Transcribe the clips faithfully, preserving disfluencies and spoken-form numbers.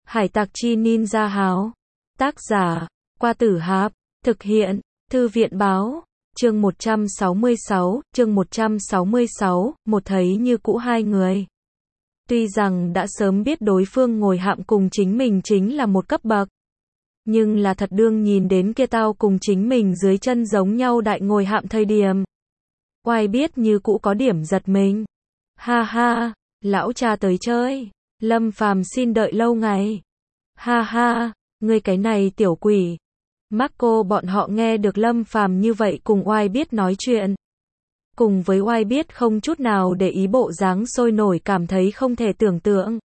Hải tặc chi ninja háo. Tác giả, Qua Tử Hạp. Thực hiện, Thư viện báo. Chương một trăm sáu mươi sáu, chương một trăm sáu mươi sáu, một thấy như cũ hai người. Tuy rằng đã sớm biết đối phương ngồi hạm cùng chính mình chính là một cấp bậc. Nhưng là thật đương nhìn đến kia tao cùng chính mình dưới chân giống nhau đại ngồi hạm thời điểm. Oai biết như cũ có điểm giật mình. Ha ha, lão cha tới chơi. Lâm Phàm xin đợi lâu ngày. Ha ha, ngươi cái này tiểu quỷ. Marco bọn họ nghe được Lâm Phàm như vậy cùng Oai biết nói chuyện. Cùng với Oai biết không chút nào để ý bộ dáng sôi nổi cảm thấy không thể tưởng tượng.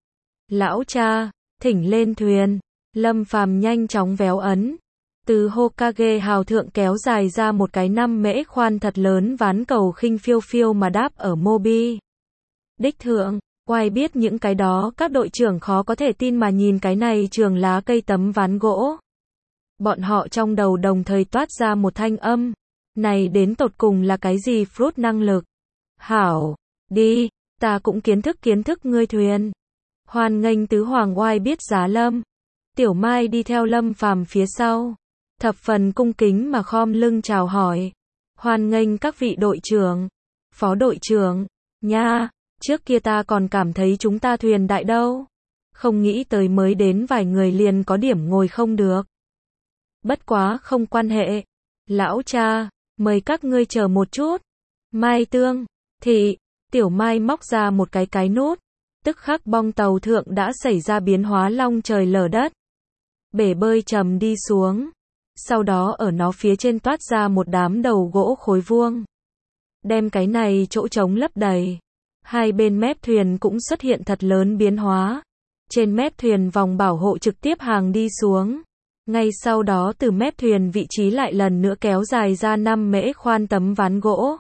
Lão cha, thỉnh lên thuyền. Lâm Phàm nhanh chóng véo ấn. Từ Hokage hào thượng kéo dài ra một cái năm mễ khoan thật lớn ván cầu khinh phiêu phiêu mà đáp ở Mobi. Đích thượng, Oai biết những cái đó các đội trưởng khó có thể tin mà nhìn cái này trường lá cây tấm ván gỗ. Bọn họ trong đầu đồng thời toát ra một thanh âm. Này đến tột cùng là cái gì fruit năng lực? Hảo, đi, ta cũng kiến thức kiến thức ngươi thuyền. Hoan nghênh tứ hoàng Oai biết giá Lâm. Tiểu Mai đi theo Lâm Phàm phía sau. Thập phần cung kính mà khom lưng chào hỏi. Hoan nghênh các vị đội trưởng, phó đội trưởng, nha, trước kia ta còn cảm thấy chúng ta thuyền đại đâu. Không nghĩ tới mới đến vài người liền có điểm ngồi không được. Bất quá không quan hệ. Lão cha, mời các ngươi chờ một chút. Mai Tương, thị, Tiểu Mai móc ra một cái cái nút. Tức khắc bong tàu thượng đã xảy ra biến hóa long trời lở đất. Bể bơi trầm đi xuống. Sau đó ở nó phía trên toát ra một đám đầu gỗ khối vuông. Đem cái này chỗ trống lấp đầy. Hai bên mép thuyền cũng xuất hiện thật lớn biến hóa. Trên mép thuyền vòng bảo hộ trực tiếp hàng đi xuống. Ngay sau đó từ mép thuyền vị trí lại lần nữa kéo dài ra năm mễ khoan tấm ván gỗ.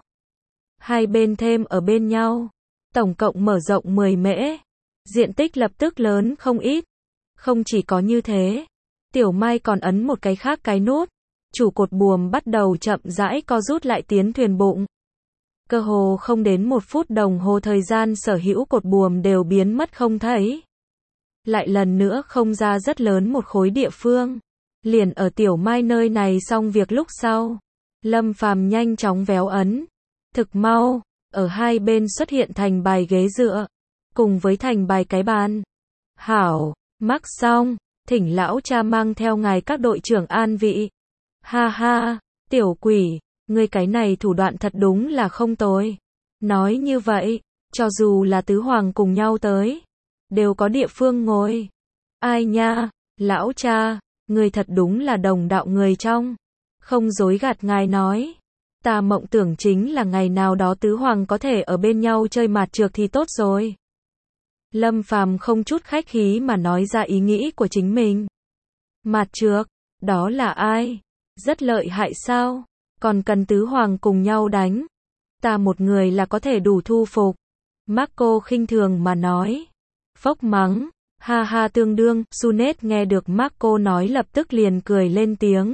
Hai bên thêm ở bên nhau. Tổng cộng mở rộng mười mễ. Diện tích lập tức lớn không ít. Không chỉ có như thế. Tiểu Mai còn ấn một cái khác cái nút. Chủ cột buồm bắt đầu chậm rãi co rút lại tiến thuyền bụng. Cơ hồ không đến một phút đồng hồ thời gian sở hữu cột buồm đều biến mất không thấy. Lại lần nữa không ra rất lớn một khối địa phương. Liền ở Tiểu Mai nơi này xong việc lúc sau. Lâm Phàm nhanh chóng véo ấn. Thực mau, ở hai bên xuất hiện thành bài ghế dựa. Cùng với thành bài cái bàn. Hảo, mắc xong. Thỉnh lão cha mang theo ngài các đội trưởng an vị. Ha ha, tiểu quỷ, ngươi cái này thủ đoạn thật đúng là không tồi. Nói như vậy, cho dù là tứ hoàng cùng nhau tới, đều có địa phương ngồi. Ai nha, lão cha, ngươi thật đúng là đồng đạo người trong. Không dối gạt ngài nói. Ta mộng tưởng chính là ngày nào đó tứ hoàng có thể ở bên nhau chơi mạt trược thì tốt rồi. Lâm Phàm không chút khách khí mà nói ra ý nghĩ của chính mình. Mạt trược, đó là ai? Rất lợi hại sao? Còn cần tứ hoàng cùng nhau đánh? Ta một người là có thể đủ thu phục. Marco khinh thường mà nói. Phốc mắng, ha ha tương đương, Sunet nghe được Marco nói lập tức liền cười lên tiếng.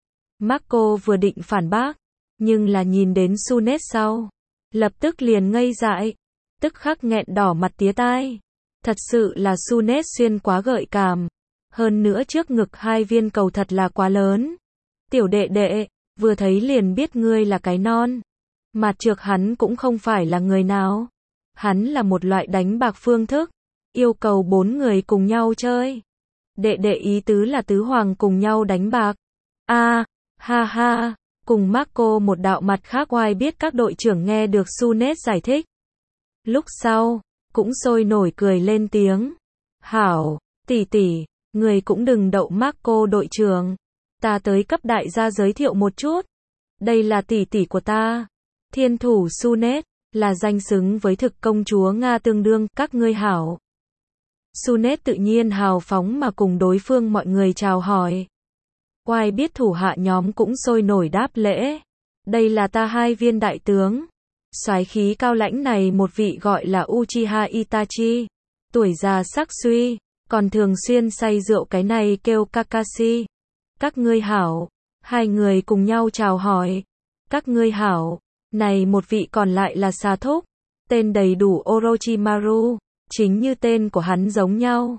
Marco vừa định phản bác, nhưng là nhìn đến Sunet sau. Lập tức liền ngây dại. Tức khắc nghẹn đỏ mặt tía tai. Thật sự là Sunet xuyên quá gợi cảm. Hơn nữa trước ngực hai viên cầu thật là quá lớn. Tiểu đệ đệ, vừa thấy liền biết ngươi là cái non. Mạt trược hắn cũng không phải là người nào. Hắn là một loại đánh bạc phương thức. Yêu cầu bốn người cùng nhau chơi. Đệ đệ ý tứ là tứ hoàng cùng nhau đánh bạc. A, à, ha ha, cùng Marco một đạo mặt khác Oai biết các đội trưởng nghe được Sunet giải thích. Lúc sau, cũng sôi nổi cười lên tiếng. Hảo, tỷ tỷ, người cũng đừng đậu Marco đội trưởng. Ta tới cấp đại gia giới thiệu một chút. Đây là tỷ tỷ của ta. Thiên thủ Sunet, là danh xứng với thực công chúa Nga tương đương, các ngươi hảo. Sunet tự nhiên hào phóng mà cùng đối phương mọi người chào hỏi. Oai biết thủ hạ nhóm cũng sôi nổi đáp lễ. Đây là ta hai viên đại tướng. Soái khí cao lãnh này một vị gọi là Uchiha Itachi. Tuổi già sắc suy, còn thường xuyên say rượu cái này kêu Kakashi. Các ngươi hảo. Hai người cùng nhau chào hỏi. Các ngươi hảo. Này một vị còn lại là Sa Thúc. Tên đầy đủ Orochimaru. Chính như tên của hắn giống nhau.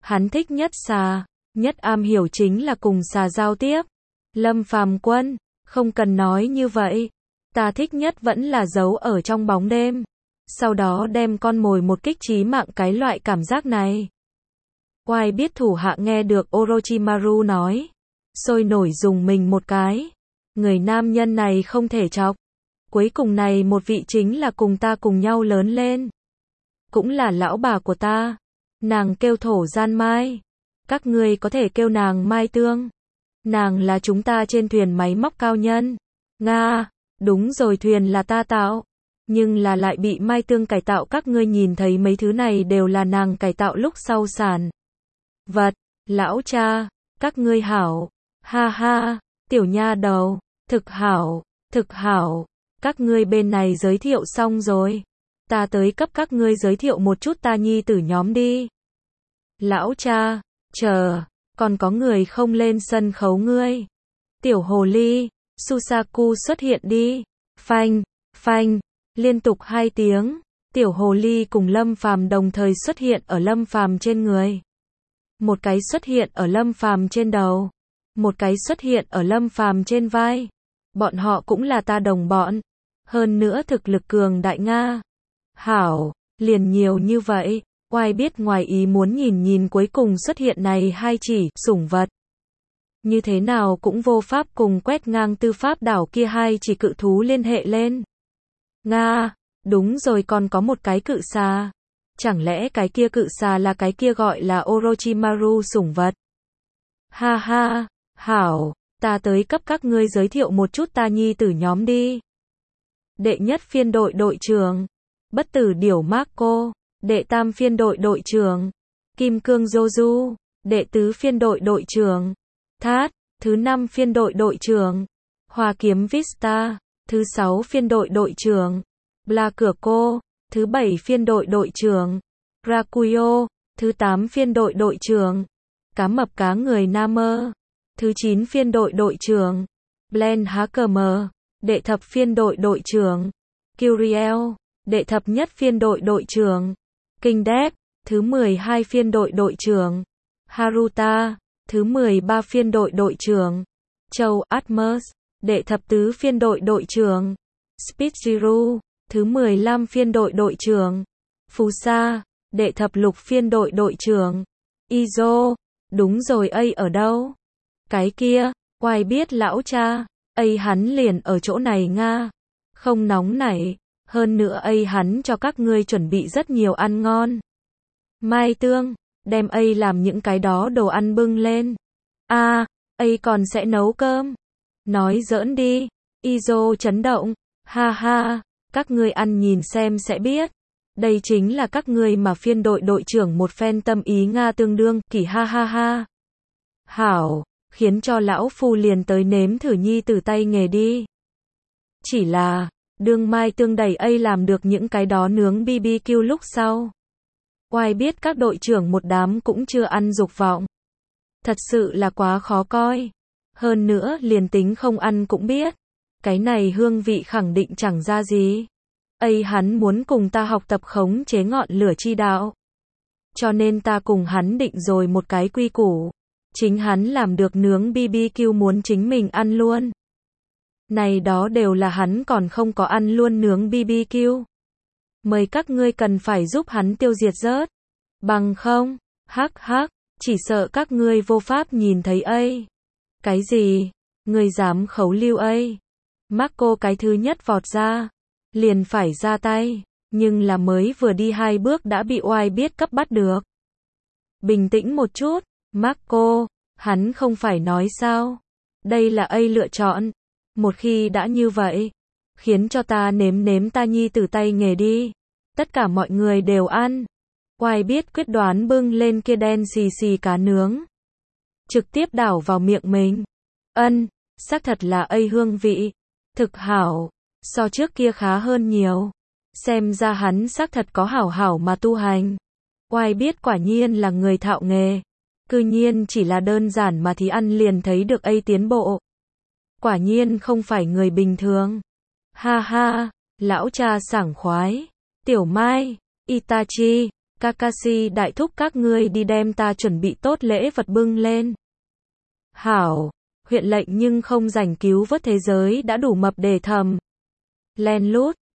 Hắn thích nhất xà, nhất am hiểu chính là cùng xà giao tiếp. Lâm Phàm Quân, không cần nói như vậy. Ta thích nhất vẫn là giấu ở trong bóng đêm. Sau đó đem con mồi một kích chí mạng, cái loại cảm giác này. Oai biết thủ hạ nghe được Orochimaru nói. Sôi nổi dùng mình một cái. Người nam nhân này không thể chọc. Cuối cùng này một vị chính là cùng ta cùng nhau lớn lên. Cũng là lão bà của ta. Nàng kêu Thổ Gian Mai. Các ngươi có thể kêu nàng Mai Tương. Nàng là chúng ta trên thuyền máy móc cao nhân. Nga, đúng rồi, thuyền là ta tạo. Nhưng là lại bị Mai Tương cải tạo, các ngươi nhìn thấy mấy thứ này đều là nàng cải tạo lúc sau sản vật. Lão cha, các ngươi hảo. Ha ha, tiểu nha đầu, thực hảo, thực hảo. Các ngươi bên này giới thiệu xong rồi. Ta tới cấp các ngươi giới thiệu một chút ta nhi tử nhóm đi. Lão cha, chờ, còn có người không lên sân khấu ngươi. Tiểu hồ ly, Susaku xuất hiện đi. Phanh, phanh, liên tục hai tiếng. Tiểu hồ ly cùng Lâm Phàm đồng thời xuất hiện ở Lâm Phàm trên người. Một cái xuất hiện ở Lâm Phàm trên đầu. Một cái xuất hiện ở Lâm Phàm trên vai. Bọn họ cũng là ta đồng bọn. Hơn nữa thực lực cường đại Nga. Hảo, liền nhiều như vậy. Oai biết ngoài ý muốn nhìn nhìn cuối cùng xuất hiện này hai chỉ sủng vật. Như thế nào cũng vô pháp cùng quét ngang tư pháp đảo kia hai chỉ cự thú liên hệ lên. Nga, đúng rồi, còn có một cái cự xà. Chẳng lẽ cái kia cự xà là cái kia gọi là Orochimaru sủng vật? Ha ha, hảo, ta tới cấp các ngươi giới thiệu một chút ta nhi tử nhóm đi. Đệ nhất phiên đội đội trưởng, bất tử điểu Marco. Đệ tam phiên đội đội trưởng, Kim Cương Joju. Đệ tứ phiên đội đội trưởng, Thát. Thứ năm phiên đội đội trưởng, Hoa Kiếm Vista. Thứ sáu phiên đội đội trưởng, Bla Cửa Cô. Thứ bảy phiên đội đội trưởng, Rakuyo. Thứ tám phiên đội đội trưởng, Cá Mập Cá Người Namer. Thứ chín phiên đội đội trưởng, Blen Hakemer. Đệ thập phiên đội đội trưởng, Kyriel. Đệ thập nhất phiên đội đội trưởng, Kinh Đép. Thứ mười hai phiên đội đội trưởng, Haruta. Thứ mười ba phiên đội đội trưởng, Châu Atmos. Đệ thập tứ phiên đội đội trưởng, Spitzuru. Thứ mười lăm phiên đội đội trưởng, Fusa. Đệ thập lục phiên đội đội trưởng, Izo. Đúng rồi, A ở đâu? Cái kia, Oai biết lão cha, A hắn liền ở chỗ này Nga. Không nóng nảy. Hơn nữa A hắn cho các ngươi chuẩn bị rất nhiều ăn ngon. Mai Tương, đem A làm những cái đó đồ ăn bưng lên. A, A còn sẽ nấu cơm. Nói giỡn đi. Izo chấn động. Ha ha, các ngươi ăn nhìn xem sẽ biết. Đây chính là các ngươi mà phiên đội đội trưởng một phen tâm ý Nga tương đương, kỳ ha ha ha. Hảo, khiến cho lão phu liền tới nếm thử nhi tử tay nghề đi. Chỉ là, đương Mai Tương đẩy A làm được những cái đó nướng bê bê kiu lúc sau. Oai biết các đội trưởng một đám cũng chưa ăn dục vọng. Thật sự là quá khó coi. Hơn nữa liền tính không ăn cũng biết. Cái này hương vị khẳng định chẳng ra gì. A hắn muốn cùng ta học tập khống chế ngọn lửa chi đạo. Cho nên ta cùng hắn định rồi một cái quy củ. Chính hắn làm được nướng bê bê kiu muốn chính mình ăn luôn. Này đó đều là hắn còn không có ăn luôn nướng bê bê kiu. Mời các ngươi cần phải giúp hắn tiêu diệt rớt. Bằng không, hắc hắc, chỉ sợ các ngươi vô pháp nhìn thấy A. Cái gì? Ngươi dám khấu lưu A? Marco cái thứ nhất vọt ra. Liền phải ra tay. Nhưng là mới vừa đi hai bước đã bị Oai biết cấp bắt được. Bình tĩnh một chút. Marco, hắn không phải nói sao? Đây là A lựa chọn. Một khi đã như vậy, khiến cho ta nếm nếm ta nhi tử tay nghề đi. Tất cả mọi người đều ăn. Oai biết quyết đoán bưng lên kia đen xì xì cá nướng. Trực tiếp đảo vào miệng mình. Ân, xác thật là A hương vị. Thực hảo. So trước kia khá hơn nhiều. Xem ra hắn xác thật có hảo hảo mà tu hành. Oai biết quả nhiên là người thạo nghề. Cư nhiên chỉ là đơn giản mà thì ăn liền thấy được A tiến bộ. Quả nhiên không phải người bình thường. Ha ha, lão cha sảng khoái. Tiểu Mai, Itachi, Kakashi đại thúc các ngươi đi đem ta chuẩn bị tốt lễ vật bưng lên. Hảo, huyện lệnh nhưng không rảnh cứu vớt thế giới đã đủ mập để thầm. Len lút,